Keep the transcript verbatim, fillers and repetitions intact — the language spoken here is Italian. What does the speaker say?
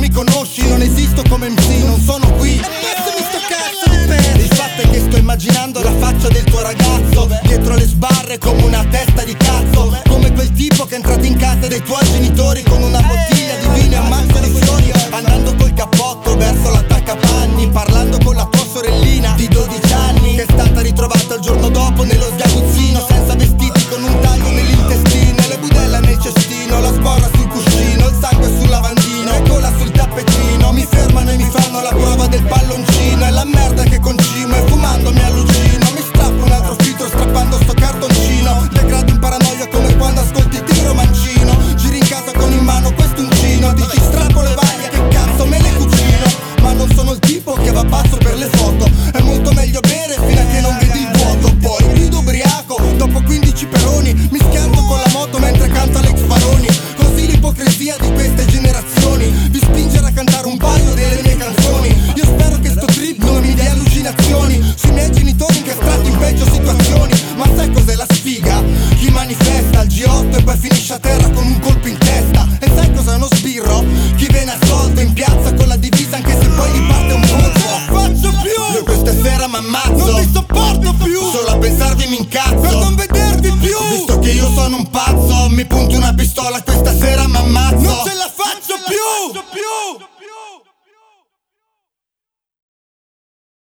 mi conosci, non esisto come M C, non sono qui. E passami sto cazzo di pezzo. Il fatto è che sto immaginando la faccia del tuo ragazzo dietro le sbarre come una testa di cazzo, come quel tipo che è entrato in casa dei tuoi genitori con una bottiglia di vino e un mazzo di fiori, andando col cappotto verso l'attaccapanni, parlando con la tua sorellina di dodici anni che è stata ritrovata il giorno dopo nello sgabuzzino, senza vestiti, con un taglio nell'intestino, le budella nel cestino, la sborra sul cuscino, il sangue sul lavandino e cola sul tappetino. Mi fermano e mi fanno la prova del palloncino, è la merda che concimo e fumando mi allucino. Mi strappo un altro filtro strappando sto cartoncino, degrado in paranoia come quando ascolti Tiro Mancino. Giri in casa con in mano questuncino, dici strappo le vaglie, che cazzo me le cucino. Ma non sono il tipo che va pazzo per le foto, è molto meglio bere fino a che non vedi il vuoto. Poi grido ubriaco, dopo quindici peroni, mi schianto con la moto mentre canta l'ex Baroni. Così l'ipocrisia di queste generazioni vi spingerà a cantare un paio delle mie canzoni. Io spero che sto trip non mi dia allucinazioni sui miei genitori incastrati in peggio situazioni. Ma sai cos'è la sfiga? Chi manifesta al G otto e poi finisce a terra con un colpo in testa. E sai cos'è uno sbirro? Chi viene assolto in piazza con la divisa anche se poi gli parte un colpo. Non faccio più! Io questa sera m'ammazzo, non ti sopporto più! Solo a pensarvi mi incazzo per non vedervi più! Visto che io sono un pazzo, mi punto una pistola questa sera m'ammazzo. Non ce la